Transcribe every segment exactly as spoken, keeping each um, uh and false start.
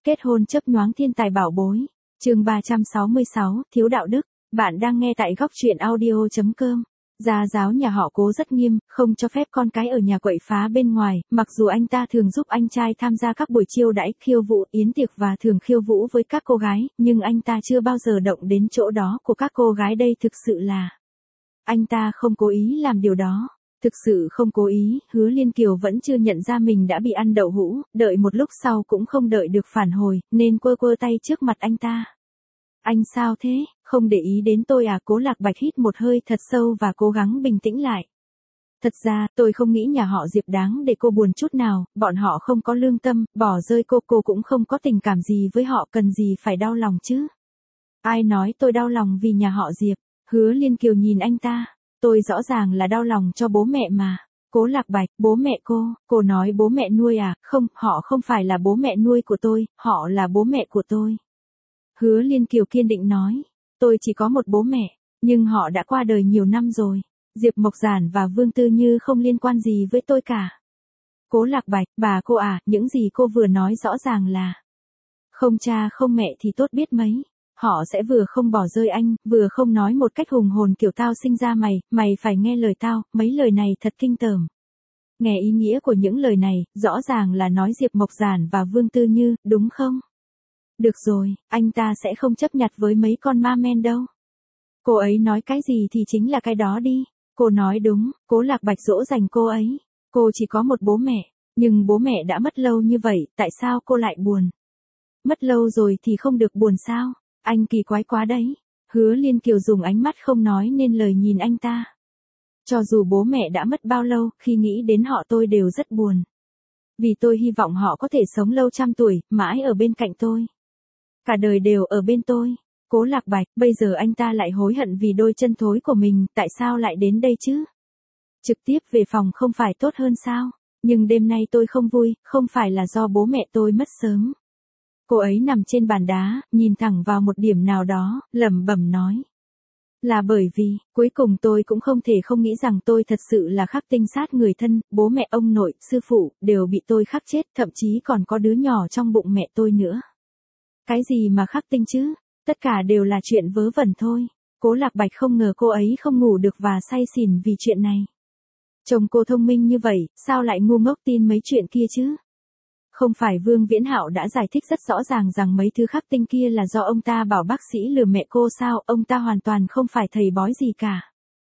Kết hôn chớp nhoáng thiên tài bảo bối. Chương ba trăm sáu mươi sáu, thiếu đạo đức. Bạn đang nghe tại góc truyện audio chấm com. Gia giáo nhà họ Cố rất nghiêm, không cho phép con cái ở nhà quậy phá bên ngoài, mặc dù anh ta thường giúp anh trai tham gia các buổi chiêu đãi, khiêu vũ, yến tiệc và thường khiêu vũ với các cô gái, nhưng anh ta chưa bao giờ động đến chỗ đó của các cô gái, đây thực sự là... Anh ta không cố ý làm điều đó. Thực sự không cố ý, Hứa Liên Kiều vẫn chưa nhận ra mình đã bị ăn đậu hũ, đợi một lúc sau cũng không đợi được phản hồi, nên quơ quơ tay trước mặt anh ta. Anh sao thế, không để ý đến tôi à? Cố Lạc Bạch hít một hơi thật sâu và cố gắng bình tĩnh lại. Thật ra, tôi không nghĩ nhà họ Diệp đáng để cô buồn chút nào, bọn họ không có lương tâm, bỏ rơi cô, cô cũng không có tình cảm gì với họ, cần gì phải đau lòng chứ. Ai nói tôi đau lòng vì nhà họ Diệp? Hứa Liên Kiều nhìn anh ta. Tôi rõ ràng là đau lòng cho bố mẹ mà. Cố Lạc Bạch, bố mẹ cô, cô nói bố mẹ nuôi à? Không, họ không phải là bố mẹ nuôi của tôi, họ là bố mẹ của tôi. Hứa Liên Kiều kiên định nói, tôi chỉ có một bố mẹ, nhưng họ đã qua đời nhiều năm rồi. Diệp Mộc Giản và Vương Tư Như không liên quan gì với tôi cả. Cố Lạc Bạch, bà cô à, những gì cô vừa nói rõ ràng là không cha không mẹ thì tốt biết mấy. Họ sẽ vừa không bỏ rơi anh, vừa không nói một cách hùng hồn kiểu tao sinh ra mày, mày phải nghe lời tao, mấy lời này thật kinh tởm. Nghe ý nghĩa của những lời này, rõ ràng là nói Diệp Mộc Giản và Vương Tư Như, đúng không? Được rồi, anh ta sẽ không chấp nhặt với mấy con ma men đâu. Cô ấy nói cái gì thì chính là cái đó đi. Cô nói đúng, Cố Lạc Bạch dỗ dành cô ấy. Cô chỉ có một bố mẹ, nhưng bố mẹ đã mất lâu như vậy, tại sao cô lại buồn? Mất lâu rồi thì không được buồn sao? Anh kỳ quái quá đấy. Hứa Liên Kiều dùng ánh mắt không nói nên lời nhìn anh ta. Cho dù bố mẹ đã mất bao lâu, khi nghĩ đến họ tôi đều rất buồn. Vì tôi hy vọng họ có thể sống lâu trăm tuổi, mãi ở bên cạnh tôi. Cả đời đều ở bên tôi. Cố Lạc Bạch, bây giờ anh ta lại hối hận vì đôi chân thối của mình, tại sao lại đến đây chứ? Trực tiếp về phòng không phải tốt hơn sao? Nhưng đêm nay tôi không vui, không phải là do bố mẹ tôi mất sớm. Cô ấy nằm trên bàn đá, nhìn thẳng vào một điểm nào đó, lẩm bẩm nói. Là bởi vì, cuối cùng tôi cũng không thể không nghĩ rằng tôi thật sự là khắc tinh sát người thân, bố mẹ ông nội, sư phụ, đều bị tôi khắc chết, thậm chí còn có đứa nhỏ trong bụng mẹ tôi nữa. Cái gì mà khắc tinh chứ? Tất cả đều là chuyện vớ vẩn thôi. Cố Lạc Bạch không ngờ cô ấy không ngủ được và say xỉn vì chuyện này. Chồng cô thông minh như vậy, sao lại ngu ngốc tin mấy chuyện kia chứ? Không phải Vương Viễn Hạo đã giải thích rất rõ ràng rằng mấy thứ khắc tinh kia là do ông ta bảo bác sĩ lừa mẹ cô sao, ông ta hoàn toàn không phải thầy bói gì cả.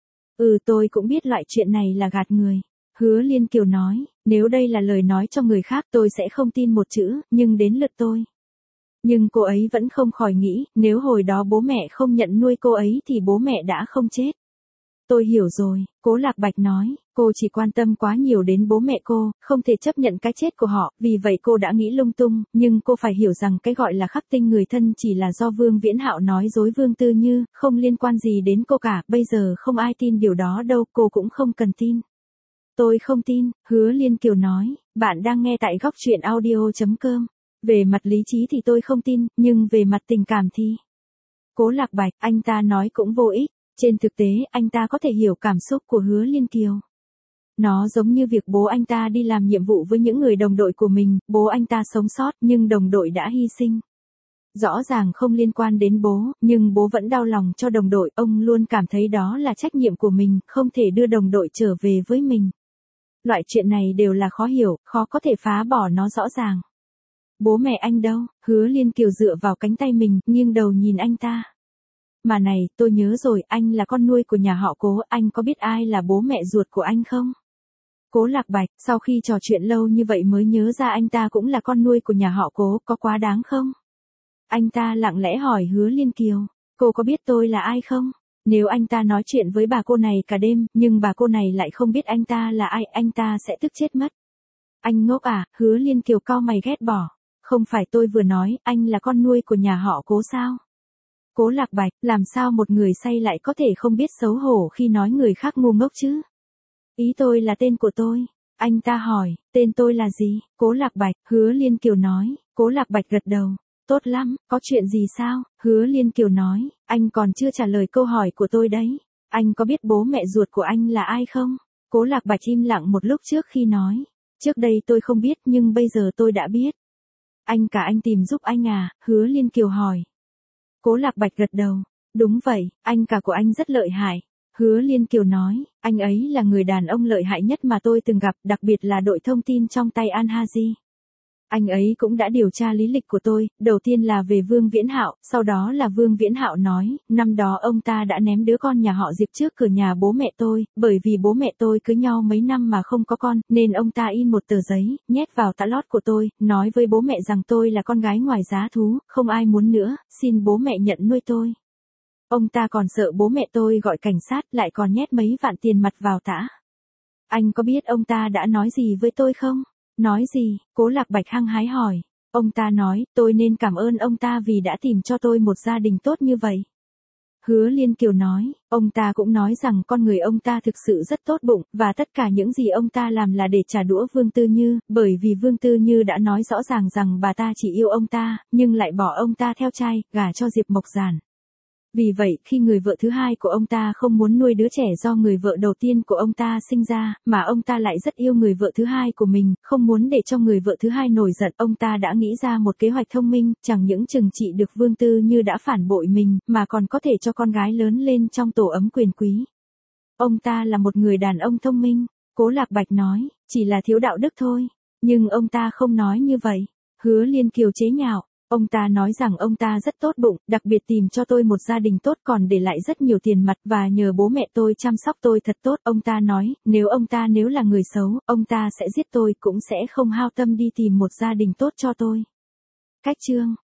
Ừ, tôi cũng biết loại chuyện này là gạt người. Hứa Liên Kiều nói, nếu đây là lời nói cho người khác tôi sẽ không tin một chữ, nhưng đến lượt tôi. Nhưng cô ấy vẫn không khỏi nghĩ, nếu hồi đó bố mẹ không nhận nuôi cô ấy thì bố mẹ đã không chết. Tôi hiểu rồi, Cố Lạc Bạch nói, cô chỉ quan tâm quá nhiều đến bố mẹ cô, không thể chấp nhận cái chết của họ, vì vậy cô đã nghĩ lung tung, nhưng cô phải hiểu rằng cái gọi là khắc tinh người thân chỉ là do Vương Viễn Hạo nói dối Vương Tư Như, không liên quan gì đến cô cả, bây giờ không ai tin điều đó đâu, cô cũng không cần tin. Tôi không tin, Hứa Liên Kiều nói, bạn đang nghe tại góc truyện audio chấm com. Về mặt lý trí thì tôi không tin, nhưng về mặt tình cảm thì... Cố Lạc Bạch, anh ta nói cũng vô ích. Trên thực tế, anh ta có thể hiểu cảm xúc của Hứa Liên Kiều. Nó giống như việc bố anh ta đi làm nhiệm vụ với những người đồng đội của mình, bố anh ta sống sót nhưng đồng đội đã hy sinh. Rõ ràng không liên quan đến bố, nhưng bố vẫn đau lòng cho đồng đội, ông luôn cảm thấy đó là trách nhiệm của mình, không thể đưa đồng đội trở về với mình. Loại chuyện này đều là khó hiểu, khó có thể phá bỏ nó rõ ràng. Bố mẹ anh đâu? Hứa Liên Kiều dựa vào cánh tay mình, nghiêng đầu nhìn anh ta. Mà này, tôi nhớ rồi, anh là con nuôi của nhà họ Cố, anh có biết ai là bố mẹ ruột của anh không? Cố Lạc Bạch, sau khi trò chuyện lâu như vậy mới nhớ ra anh ta cũng là con nuôi của nhà họ Cố, có quá đáng không? Anh ta lặng lẽ hỏi Hứa Liên Kiều, cô có biết tôi là ai không? Nếu anh ta nói chuyện với bà cô này cả đêm, nhưng bà cô này lại không biết anh ta là ai, anh ta sẽ tức chết mất. Anh ngốc à? Hứa Liên Kiều cau mày ghét bỏ. Không phải tôi vừa nói, anh là con nuôi của nhà họ Cố sao? Cố Lạc Bạch, làm sao một người say lại có thể không biết xấu hổ khi nói người khác ngu ngốc chứ? Ý tôi là tên của tôi. Anh ta hỏi, tên tôi là gì? Cố Lạc Bạch, Hứa Liên Kiều nói. Cố Lạc Bạch gật đầu. Tốt lắm, có chuyện gì sao? Hứa Liên Kiều nói, anh còn chưa trả lời câu hỏi của tôi đấy. Anh có biết bố mẹ ruột của anh là ai không? Cố Lạc Bạch im lặng một lúc trước khi nói. Trước đây tôi không biết nhưng bây giờ tôi đã biết. Anh cả anh tìm giúp anh à, Hứa Liên Kiều hỏi. Cố Lạc Bạch gật đầu. Đúng vậy, anh cả của anh rất lợi hại. Hứa Liên Kiều nói, anh ấy là người đàn ông lợi hại nhất mà tôi từng gặp, đặc biệt là đội thông tin trong tay Al-Haji. Anh ấy cũng đã điều tra lý lịch của tôi, đầu tiên là về Vương Viễn Hạo, sau đó là Vương Viễn Hạo nói, năm đó ông ta đã ném đứa con nhà họ Diệp trước cửa nhà bố mẹ tôi, bởi vì bố mẹ tôi cưới nhau mấy năm mà không có con, nên ông ta in một tờ giấy, nhét vào tã lót của tôi, nói với bố mẹ rằng tôi là con gái ngoài giá thú, không ai muốn nữa, xin bố mẹ nhận nuôi tôi. Ông ta còn sợ bố mẹ tôi gọi cảnh sát, lại còn nhét mấy vạn tiền mặt vào tã. Anh có biết ông ta đã nói gì với tôi không? Nói gì? Cố Lạc Bạch hăng hái hỏi. Ông ta nói, tôi nên cảm ơn ông ta vì đã tìm cho tôi một gia đình tốt như vậy. Hứa Liên Kiều nói, ông ta cũng nói rằng con người ông ta thực sự rất tốt bụng, và tất cả những gì ông ta làm là để trả đũa Vương Tư Như, bởi vì Vương Tư Như đã nói rõ ràng rằng bà ta chỉ yêu ông ta, nhưng lại bỏ ông ta theo trai, gả cho Diệp Mộc Giản. Vì vậy, khi người vợ thứ hai của ông ta không muốn nuôi đứa trẻ do người vợ đầu tiên của ông ta sinh ra, mà ông ta lại rất yêu người vợ thứ hai của mình, không muốn để cho người vợ thứ hai nổi giận, ông ta đã nghĩ ra một kế hoạch thông minh, chẳng những trừng trị được Vương Tư Như đã phản bội mình, mà còn có thể cho con gái lớn lên trong tổ ấm quyền quý. Ông ta là một người đàn ông thông minh, Cố Lạc Bạch nói, chỉ là thiếu đạo đức thôi. Nhưng ông ta không nói như vậy. Hứa Liên Kiều chế nhạo. Ông ta nói rằng ông ta rất tốt bụng, đặc biệt tìm cho tôi một gia đình tốt còn để lại rất nhiều tiền mặt và nhờ bố mẹ tôi chăm sóc tôi thật tốt. Ông ta nói, nếu ông ta nếu là người xấu, ông ta sẽ giết tôi cũng sẽ không hao tâm đi tìm một gia đình tốt cho tôi. Cách chương